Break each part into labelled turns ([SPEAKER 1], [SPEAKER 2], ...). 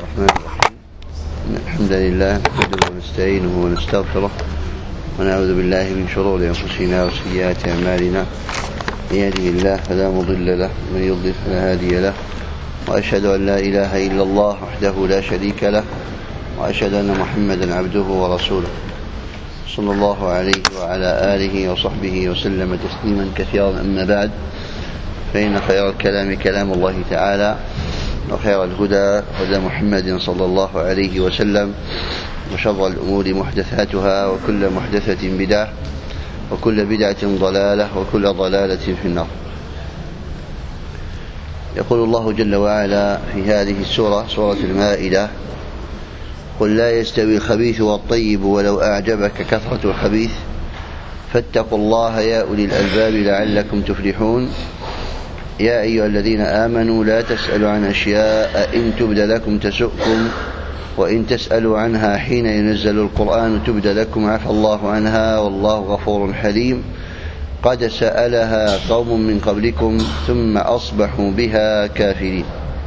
[SPEAKER 1] الرحمن الرحيم. الحمد لله نحمده ونستعينه ونستغفره ونعوذ بالله من شرور أنفسنا وسيئات أعمالنا. من يهده الله فلا مضل له ومن يضلل فلا هادي له، وأشهد أن لا إله إلا الله وحده لا شريك له، وأشهد أن محمدا عبده ورسوله صلى الله عليه وعلى آله وصحبه وسلم تسليما كثيرا. أما بعد، فإن خير الكلام كلام الله تعالى، وخير الهدى هدى محمد صلى الله عليه وسلم، وشر الأمور محدثاتها، وكل محدثة بدعة، وكل بدعة ضلالة، وكل ضلالة في النار. يقول الله جل وعلا في هذه السورة، سورة المائدة: قل لا يستوي الخبيث والطيب ولو أعجبك كثرة الخبيث فاتقوا الله يا أولي الألباب لعلكم تفلحون. يا أيها الذين آمنوا لا تسألوا عن أشياء إن تبد لكم تسؤكم، وإن تسألوا عنها حين ينزل القرآن تبد لكم عفى الله عنها والله غفور حليم. قد سألها قوم من قبلكم ثم أصبحوا بها كافرين.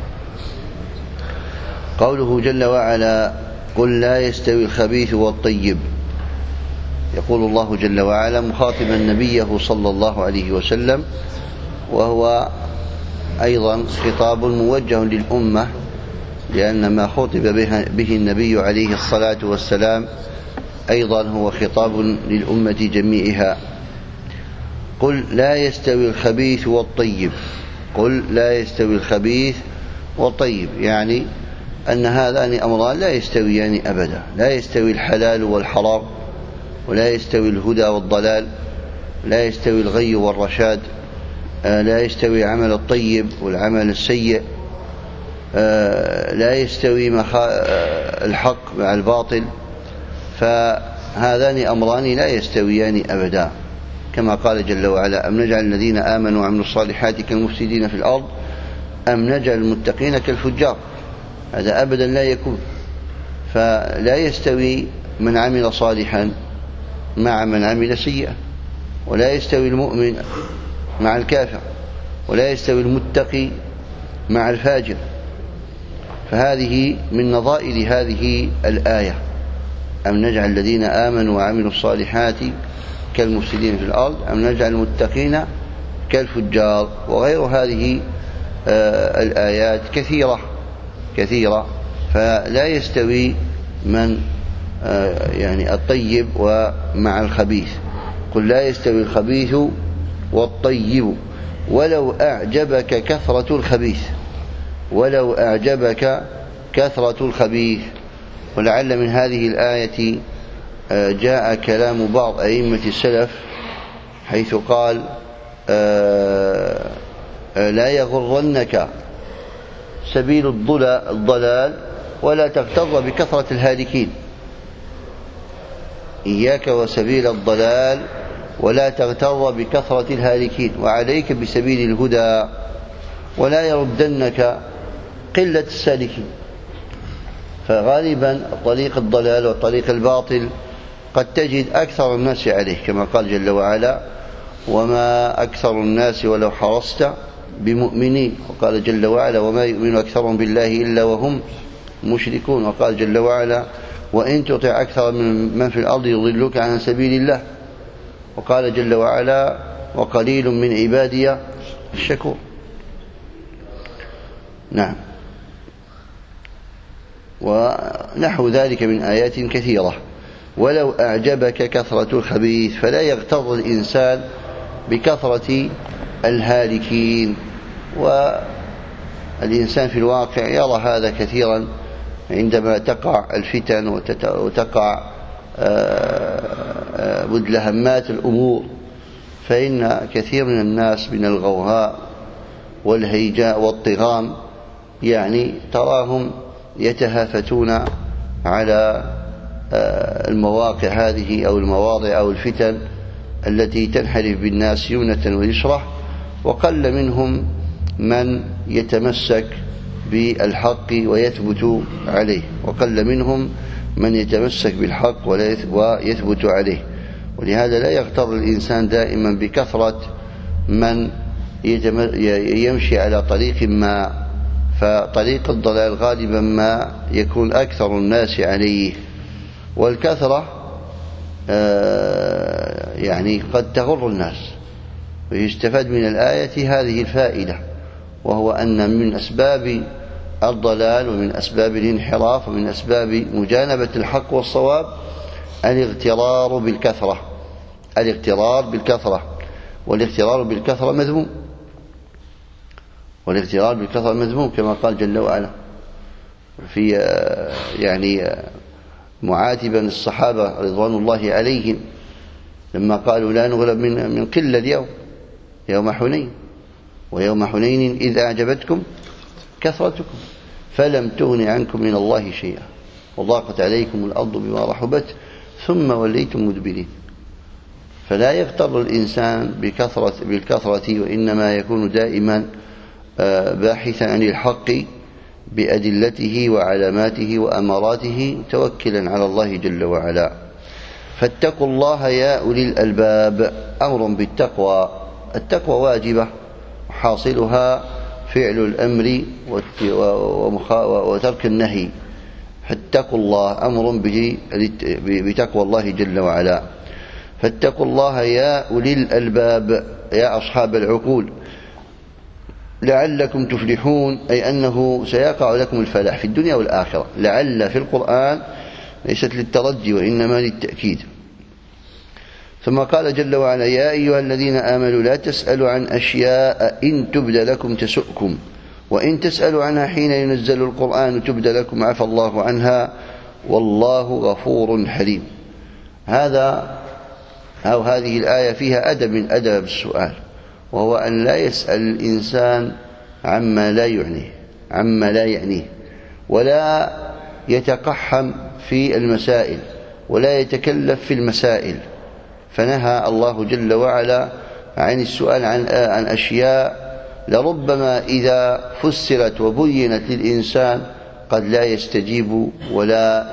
[SPEAKER 1] قوله جل وعلا: قل لا يستوي الخبيث والطيب، يقول الله جل وعلا مخاطبا نبيه صلى الله عليه وسلم، وهو أيضا خطاب موجه للأمة، لأن ما خطب به النبي عليه الصلاة والسلام أيضا هو خطاب للأمة جميعها. قل لا يستوي الخبيث والطيب، قل لا يستوي الخبيث والطيب، يعني أن هذان أمران لا يستويان أبدا. لا يستوي الحلال والحرام، ولا يستوي الهدى والضلال، لا يستوي الغي والرشاد، لا يستوي العمل الطيب والعمل السيء، لا يستوي الحق مع الباطل. فهذان أمران لا يستويان أبدا، كما قال جل وعلا: أم نجعل الذين آمنوا وعملوا الصالحات كالمفسدين في الأرض أم نجعل المتقين كالفجار. هذا أبدا لا يكون. فلا يستوي من عمل صالحا مع من عمل سيئا، ولا يستوي المؤمن مع الكافر، ولا يستوي المتقي مع الفاجر. فهذه من نظائر هذه الآية: أم نجعل الذين آمنوا وعملوا الصالحات كالمفسدين في الأرض أم نجعل المتقين كالفجار. وغير هذه الآيات كثيرة. فلا يستوي من يعني الطيب ومع الخبيث. قل لا يستوي الخبيث والطيب ولو أعجبك كثرة الخبيث، ولو أعجبك كثرة الخبيث. ولعل من هذه الآية جاء كلام بعض أئمة السلف، حيث قال: لا يغرنك سبيل الضلال ولا تغتر بكثرة الهالكين. إياك وسبيل الضلال ولا تغتر بكثرة الهالكين، وعليك بسبيل الهدى ولا يردنك قلة السالكين. فغالبا طريق الضلال وطريق الباطل قد تجد أكثر الناس عليه، كما قال جل وعلا: وما أكثر الناس ولو حرصت بمؤمنين. وقال جل وعلا: وما يؤمن أكثرهم بالله إلا وهم مشركون. وقال جل وعلا: وإن تطع أكثر من في الأرض يضلوك عن سبيل الله. وقال جل وعلا: وقليل من عبادي الشكور. نعم. ونحو ذلك من آيات كثيرة. ولو أعجبك كثرة الخبيث، فلا يغتر الإنسان بكثرة الهالكين. والإنسان في الواقع يرى هذا كثيرا عندما تقع الفتن وتقع مدلهمات الأمور، فإن كثير من الناس من الغوغاء والهيجاء والطغام يعني تراهم يتهافتون على المواقع هذه أو المواضع أو الفتن التي تنحرف بالناس يمنة ويسرة، وقل منهم من يتمسك بالحق ويثبت عليه، وقل منهم من يتمسك بالحق ويثبت عليه. ولهذا لا يغتر الإنسان دائما بكثرة من يمشي على طريق ما فطريق الضلال غالبا ما يكون أكثر الناس عليه. والكثرة يعني قد تغر الناس. ويستفاد من الآية هذه الفائدة، وهو أن من أسباب الضلال ومن أسباب الانحراف ومن أسباب مجانبة الحق والصواب الاغترار بالكثرة. الاغترار بالكثرة، والاغترار بالكثرة مذموم، والاغترار بالكثرة مذموم كما قال جل وعلا في يعني معاتبا الصحابة رضوان الله عليهم لما قالوا لا نغلب من قلة اليوم يوم حنين، ويوم حنين إذ أعجبتكم كثرتكم فلم تغن عنكم من الله شيئا وضاقت عليكم الأرض بما رحبت ثم وليتم مدبرين. فلا يغتر الإنسان بالكثرة، وإنما يكون دائما باحثا عن الحق بأدلته وعلاماته وأماراته متوكلا على الله جل وعلا. فاتقوا الله يا أولي الألباب، أمر بالتقوى. التقوى واجبة وحاصلها فعل الأمر وترك النهي. فاتقوا الله أمر بتقوى الله جل وعلا. فاتقوا الله يا أولي الألباب، يا أصحاب العقول، لعلكم تفلحون، أي أنه سيقع لكم الفلاح في الدنيا والآخرة. لعل في القرآن ليست للترجي وإنما للتأكيد. ثم قال جل وعلا يا أيها الذين آمنوا لا تسألوا عن أشياء إن تبد لكم تسؤكم وإن تسألوا عنها حين ينزل القرآن تبد لكم عفى الله عنها والله غفور حليم. هذه الآية فيها أدب من أدب السؤال، وهو أن لا يسأل الإنسان عما لا يعنيه ولا يتقحم في المسائل ولا يتكلف في المسائل. فنهى الله جل وعلا عن السؤال عن أشياء لربما إذا فسرت وبينت للإنسان قد لا يستجيب ولا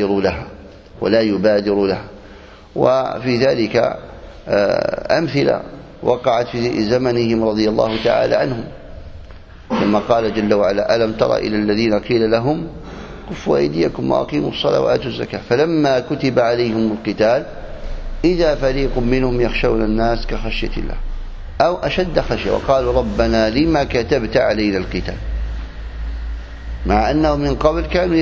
[SPEAKER 1] يبادر لها. وفي ذلك أمثلة وقعت في زمنهم رضي الله تعالى عنهم، لما قال جل وعلا ألم تر إلى الذين قيل لهم كفوا أيديكم وأقيموا الصلاة وآتوا الزكاة فلما كتب عليهم القتال إذا فريق منهم يخشون الناس كخشية الله أو أشد خشية وقالوا ربنا لما كتبت علينا القتال، مع أنهم من قبل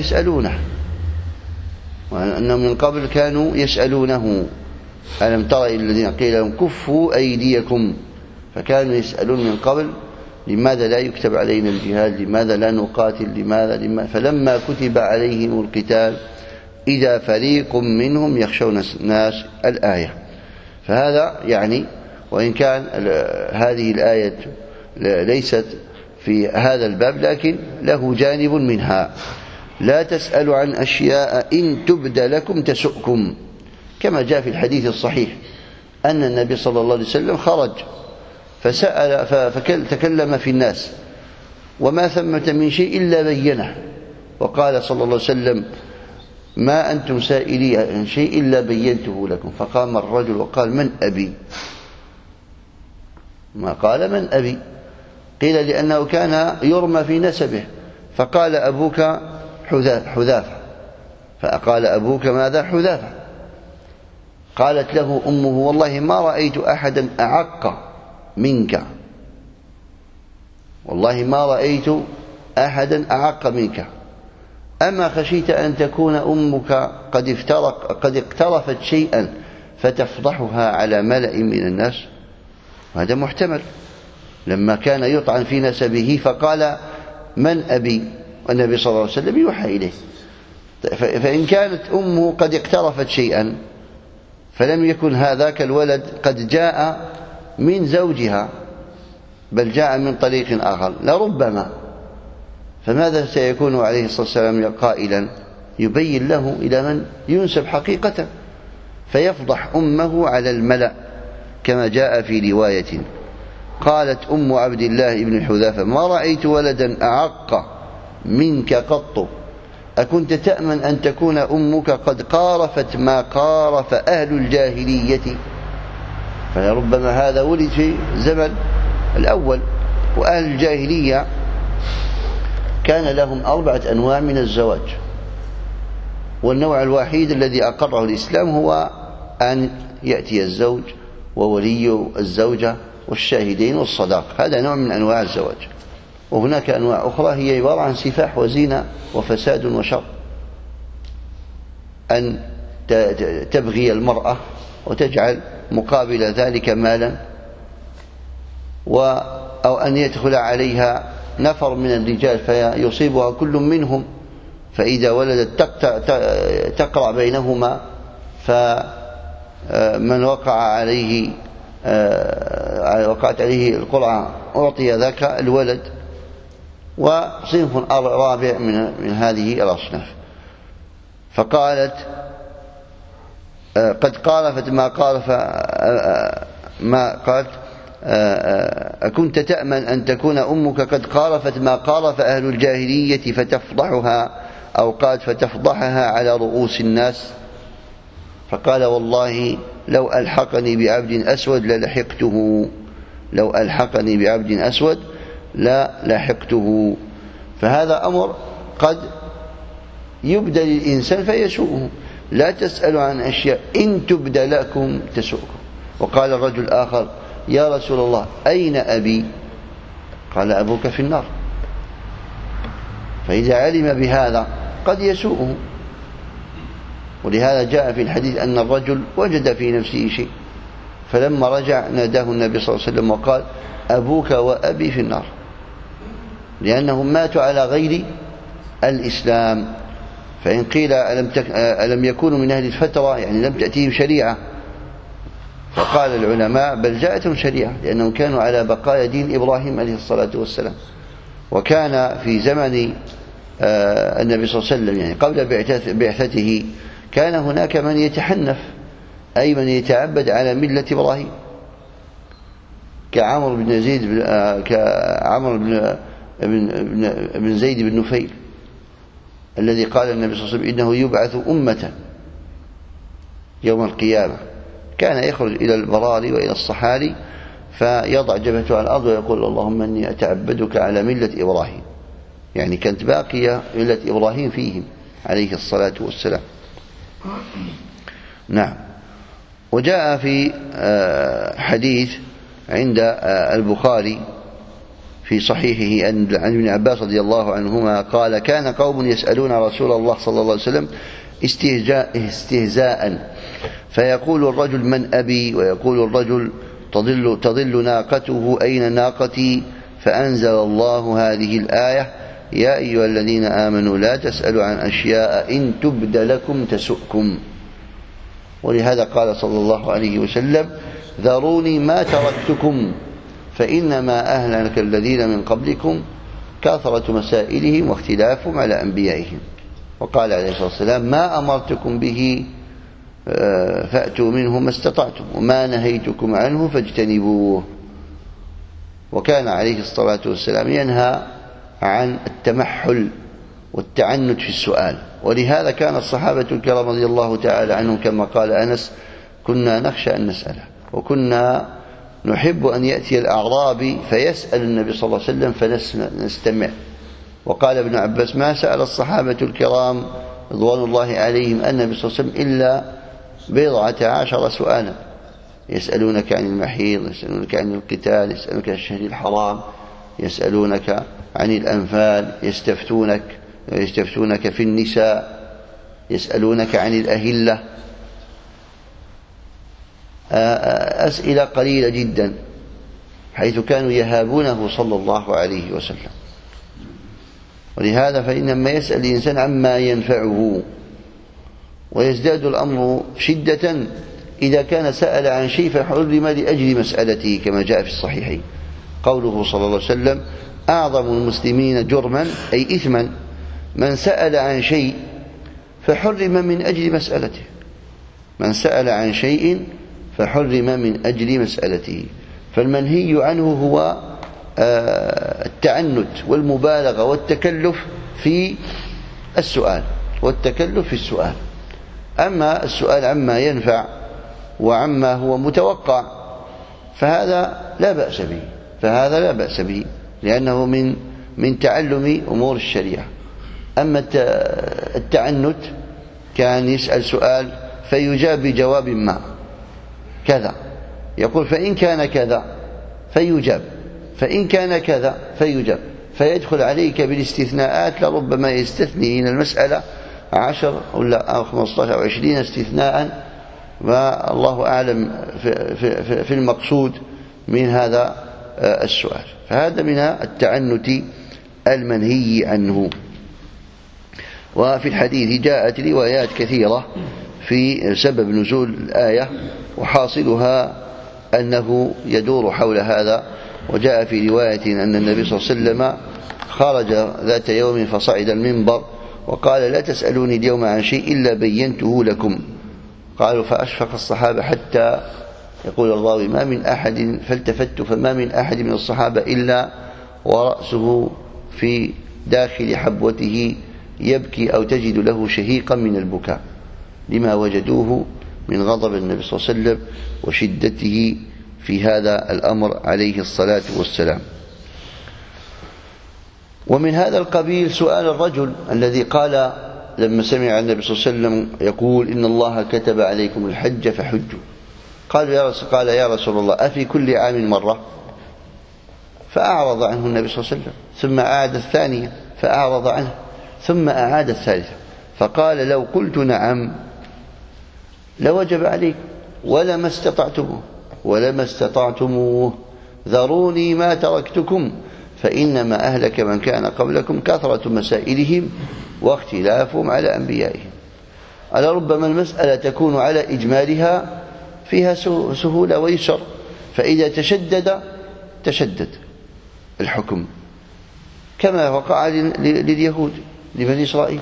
[SPEAKER 1] كانوا يسألونه ألم تر إلى الذين قيل لهم كفوا أيديكم، فكانوا يسألون من قبل لماذا لا يكتب علينا الجهاد، لماذا لا نقاتل، لماذا فلما كتب عليهم القتال إذا فريق منهم يخشون الناس الآية. فهذا يعني وإن كان هذه الآية ليست في هذا الباب لكن له جانب منها. لا تسألوا عن أشياء إن تبد لكم تسؤكم، كما جاء في الحديث الصحيح أن النبي صلى الله عليه وسلم خرج فتكلم في الناس وما ثمة من شيء إلا بينه، وقال صلى الله عليه وسلم ما أنتم سائلي عن شيء إلا بينته لكم. فقام الرجل وقال من أبي؟ ما قال من أبي؟ قيل لأنه كان يرمى في نسبه، فقال أبوك حذافة، فقال أبوك ماذا؟ حذافة. قالت له أمه والله ما رأيت أحدا أعق منك، والله ما رأيت أحدا أعق منك، أما خشيت أن تكون أمك قد اقترفت شيئا فتفضحها على ملأ من الناس؟ وهذا محتمل لما كان يطعن في نسبه فقال من أبي، والنبي صلى الله عليه وسلم يوحى إليه. فإن كانت أمه قد اقترفت شيئا فلم يكن هذاك الولد قد جاء من زوجها بل جاء من طريق آخر لربما، فماذا سيكون عليه الصلاة والسلام قائلا؟ يبين له إلى من ينسب حقيقة، فيفضح أمه على الملأ كما جاء في رواية. قالت أم عبد الله بن حذافة ما رأيت ولدا أعق منك قط، أكنت تأمن أن تكون أمك قد قارفت ما قارف أهل الجاهلية؟ فلربما هذا ولد في زمن الأول، وأهل الجاهلية كان لهم 4 أنواع من الزواج، والنوع الوحيد الذي أقره الإسلام هو أن يأتي الزوج وولي الزوجة والشاهدين والصداق، هذا نوع من أنواع الزواج. وهناك أنواع أخرى هي عبارة عن سفاح وزينة وفساد وشر، أن تبغي المرأة وتجعل مقابل ذلك مالا، أو أن يدخل عليها نفر من الرجال فيصيبها كل منهم، فإذا ولدت تقرع بينهما، فمن وقعت عليه القرعة أعطي ذاك الولد. وصنف رابع من هذه الأصناف. فقالت قد قارفت ما قالت أكنت تأمن أن تكون أمك قد قارفت ما قارف أهل الجاهلية فتفضحها، أو قالت فتفضحها على رؤوس الناس؟ فقال والله لو ألحقني بعبد أسود للحقته، لو ألحقني بعبد أسود للحقته. فهذا أمر قد يبدى للإنسان فيسوءه. لا تسألوا عن أشياء إن تبدى لكم تسؤكم. وقال الرجل آخر يا رسول الله أين أبي؟ قال أبوك في النار. فإذا علم بهذا قد يسوءه. ولهذا جاء في الحديث أن الرجل وجد في نفسه شيء، فلما رجع ناداه النبي صلى الله عليه وسلم وقال أبوك وأبي في النار، لأنهم ماتوا على غير الإسلام. فإن قيل ألم يكونوا من أهل الفترة، يعني لم تأتيهم شريعة، فقال العلماء بل جاءتهم شريعة، لأنهم كانوا على بقايا دين إبراهيم عليه الصلاة والسلام. وكان في زمن النبي صلى الله عليه وسلم، يعني قبل بعثته، كان هناك من يتحنف، أي من يتعبد على ملة إبراهيم، كعمر بن زيد بن نفيل، الذي قال النبي صلى الله عليه وسلم إنه يبعث أمة يوم القيامة. كان يخرج إلى البراري وإلى الصحاري فيضع جبهته على الأرض ويقول اللهم إني أتعبدك على ملة إبراهيم، يعني كانت باقية ملة إبراهيم فيهم عليه الصلاة والسلام. نعم. وجاء في حديث عند البخاري في صحيحه عن ابن عباس رضي الله عنهما قال كان قوم يسألون رسول الله صلى الله عليه وسلم استهزاء، فيقول الرجل من أبي؟ ويقول الرجل تضل ناقته أين ناقتي؟ فأنزل الله هذه الآية يا أيها الذين آمنوا لا تسألوا عن أشياء إن تبد لكم تسؤكم. ولهذا قال صلى الله عليه وسلم ذروني ما تركتكم فإنما أهلك الذين من قبلكم كثرة مسائلهم واختلافهم على أنبيائهم. وقال عليه الصلاة والسلام ما أمرتكم به فأتوا منه ما استطعتم وما نهيتكم عنه فاجتنبوه. وكان عليه الصلاة والسلام ينهى عن التمحل والتعنت في السؤال. ولهذا كان الصحابة الكرام رضي الله تعالى عنهم كما قال أنس كنا نخشى أن نسأله، وكنا نحب أن يأتي الأعرابي فيسأل النبي صلى الله عليه وسلم فنستمع. وقال ابن عباس ما سأل الصحابة الكرام رضوان الله عليهم النبي صلى الله عليه وسلم إلا 14 سؤالا، يسألونك عن المحيض، يسألونك عن القتال، يسألونك عن الشهر الحرام، يسألونك عن الأنفال، يستفتونك في النساء، يسألونك عن الأهلة. أسئلة قليلة جدا، حيث كانوا يهابونه صلى الله عليه وسلم. ولهذا فإنما يسأل الإنسان عما ينفعه، ويزداد الأمر شدة إذا كان سأل عن شيء فحرم لأجل مسألته، كما جاء في الصحيحين قوله صلى الله عليه وسلم أعظم المسلمين جرما أي إثما من سأل عن شيء فحرم من أجل مسألته، من سأل عن شيء فحرم من أجل مسألته. فالمنهي عنه هو التعنت والمبالغة والتكلف في السؤال، أما السؤال عما ينفع وعما هو متوقع فهذا لا بأس به، لأنه من من تعلم أمور الشريعة. أما التعنت كان يسأل سؤال فيجاب بجواب ما كذا، يقول فإن كان كذا فيجاب، فإن كان كذا فيجاب، فيدخل عليك بالاستثناءات لربما يستثني من المسألة 10 أو 15 أو 20 استثناء، والله أعلم في المقصود من هذا السؤال. فهذا من التعنت المنهي عنه. وفي الحديث جاءت روايات كثيرة في سبب نزول الآية، وحاصلها أنه يدور حول هذا. وجاء في رواية أن النبي صلى الله عليه وسلم خرج ذات يوم فصعد المنبر وقال لا تسألوني اليوم عن شيء إلا بينته لكم. قالوا فأشفق الصحابة حتى يقول الراوي ما من أحد، فالتفت فما من أحد من الصحابة إلا ورأسه في داخل حبوته يبكي أو تجد له شهيقا من البكاء لما وجدوه من غضب النبي صلى الله عليه وسلم وشدته في هذا الأمر عليه الصلاة والسلام. ومن هذا القبيل سؤال الرجل الذي قال لما سمع النبي صلى الله عليه وسلم يقول إن الله كتب عليكم الحج فحجوا، قال يا رسول الله أفي كل عام مرة؟ فأعرض عنه النبي صلى الله عليه وسلم، ثم أعاد الثانية فأعرض عنه، ثم أعاد الثالثة، فقال لو قلت نعم لوجب عليكم ولما استطعتموه ذروني ما تركتكم فإنما أهلك من كان قبلكم كثرة مسائلهم واختلافهم على أنبيائهم. على ربما المسألة تكون على إجمالها فيها سهولة ويسر، فإذا تشدد الحكم كما وقع لليهود لبني إسرائيل،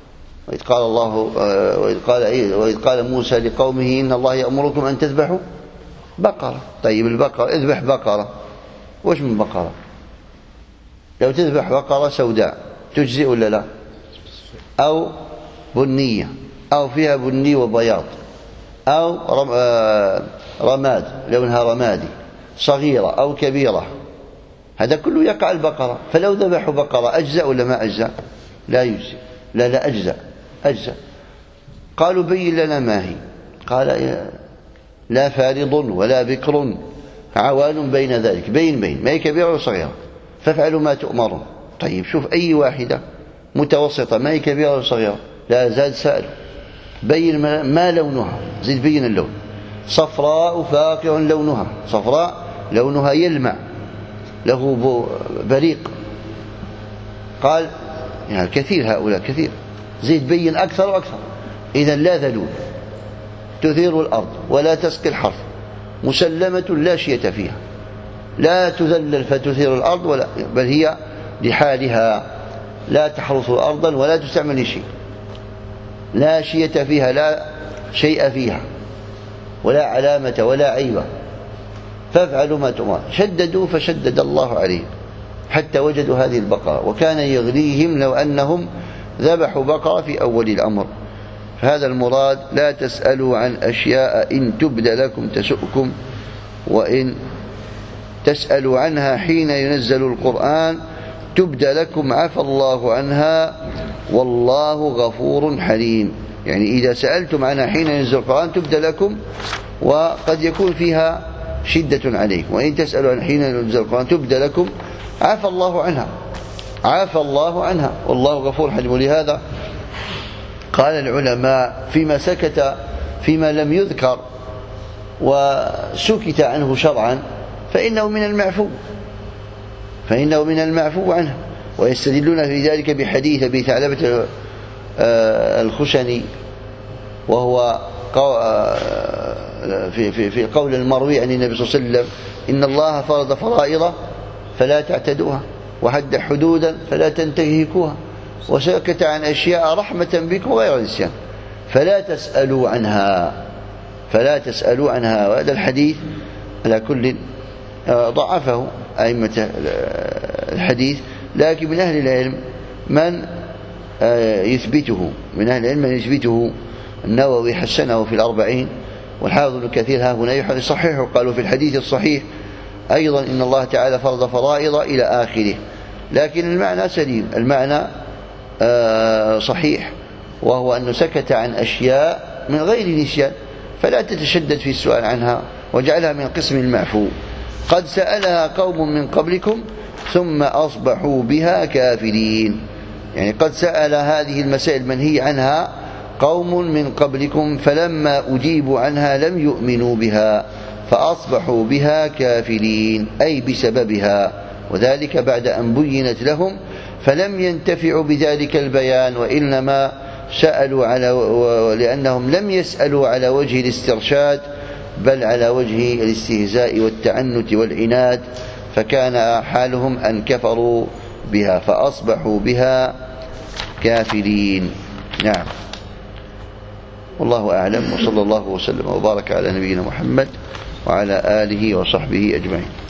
[SPEAKER 1] وإذ قال موسى لقومه إن الله يأمركم أن تذبحوا بقرة. طيب البقرة اذبح بقرة، وش من بقرة؟ لو تذبح بقرة سوداء تجزئ ولا لا؟ أو بنية أو فيها بني وبياض، أو رماد لونها رمادي، صغيرة أو كبيرة، هذا كله يقع البقرة. فلو ذبحوا بقرة أجزأ ولا ما أجزأ؟ لا يجزئ. لا أجزأ. قالوا بين لنا ما هي؟ قال لا فارض ولا بكر عوان بين ذلك، بين ما هي كبيرة وصغيرة، فافعلوا ما تؤمرون. طيب شوف أي واحدة متوسطة ما هي كبيرة وصغيرة، لا زاد سأل بين ما لونها، زيد بين اللون. صفراء فاقع لونها، صفراء لونها يلمع له بريق. قال يعني كثير هؤلاء كثير، زيد بين أكثر وأكثر. إذا لا ذلول تثير الأرض ولا تسقي الحرث، مسلمة لا شية فيها، لا تذلل فتثير الأرض ولا، بل هي لحالها لا تحرث أرضا ولا تستعمل شيء، لا شية فيها، لا شيء فيها ولا علامة ولا عيبة. فافعلوا ما تؤمر. شددوا فشدد الله عليهم حتى وجدوا هذه البقرة، وكان يغريهم لو أنهم ذبحوا بقرة في أول الأمر. فهذا المراد لا تسألوا عن أشياء إن تبد لكم تسؤكم، وإن تسألوا عنها حين ينزل القرآن تبد لكم عفى الله عنها والله غفور حليم. يعني إذا سألتم عنها حين ينزل القرآن تبد لكم، وقد يكون فيها شدة عليكم. وإن تسألوا عن حين ينزل القرآن تبد لكم عفى الله عنها والله غفور حليم. ولهذا قال العلماء فيما سكت، فيما لم يذكر وسكت عنه شرعا فإنه من المعفو عنه. ويستدلون في ذلك بحديث أبي ثعلبة الخشني، وهو في قول المروي عن النبي صلى الله عليه وسلم إن الله فرض فرائض فلا تعتدوها وحد حدودا فلا تنتهكوها وسكت عن أشياء رحمة بكم غير نسيان فلا تسألوا عنها. وهذا الحديث على كل ضعفه أئمة الحديث، لكن من أهل العلم من يثبته، النووي حسنه في الأربعين، والحافظ ابن كثير ها هنا يصححه. قالوا في الحديث الصحيح أيضا إن الله تعالى فرض فرائض إلى آخره، لكن المعنى سليم، المعنى صحيح، وهو أنه سكت عن أشياء من غير نسيان، فلا تتشدد في السؤال عنها واجعلها من قسم المعفو. قد سألها قوم من قبلكم ثم أصبحوا بها كافرين، يعني قد سأل هذه المسائل المنهي عنها قوم من قبلكم فلما أجيبوا عنها لم يؤمنوا بها فأصبحوا بها كافرين، أي بسببها، وذلك بعد أن بينت لهم فلم ينتفعوا بذلك البيان، وإنما سألوا لأنهم لم يسألوا على وجه الاسترشاد بل على وجه الاستهزاء والتعنت والعناد، فكان حالهم أن كفروا بها فأصبحوا بها كافرين. نعم، والله أعلم، وصلى الله وسلم وبارك على نبينا محمد وعلى آله وصحبه أجمعين.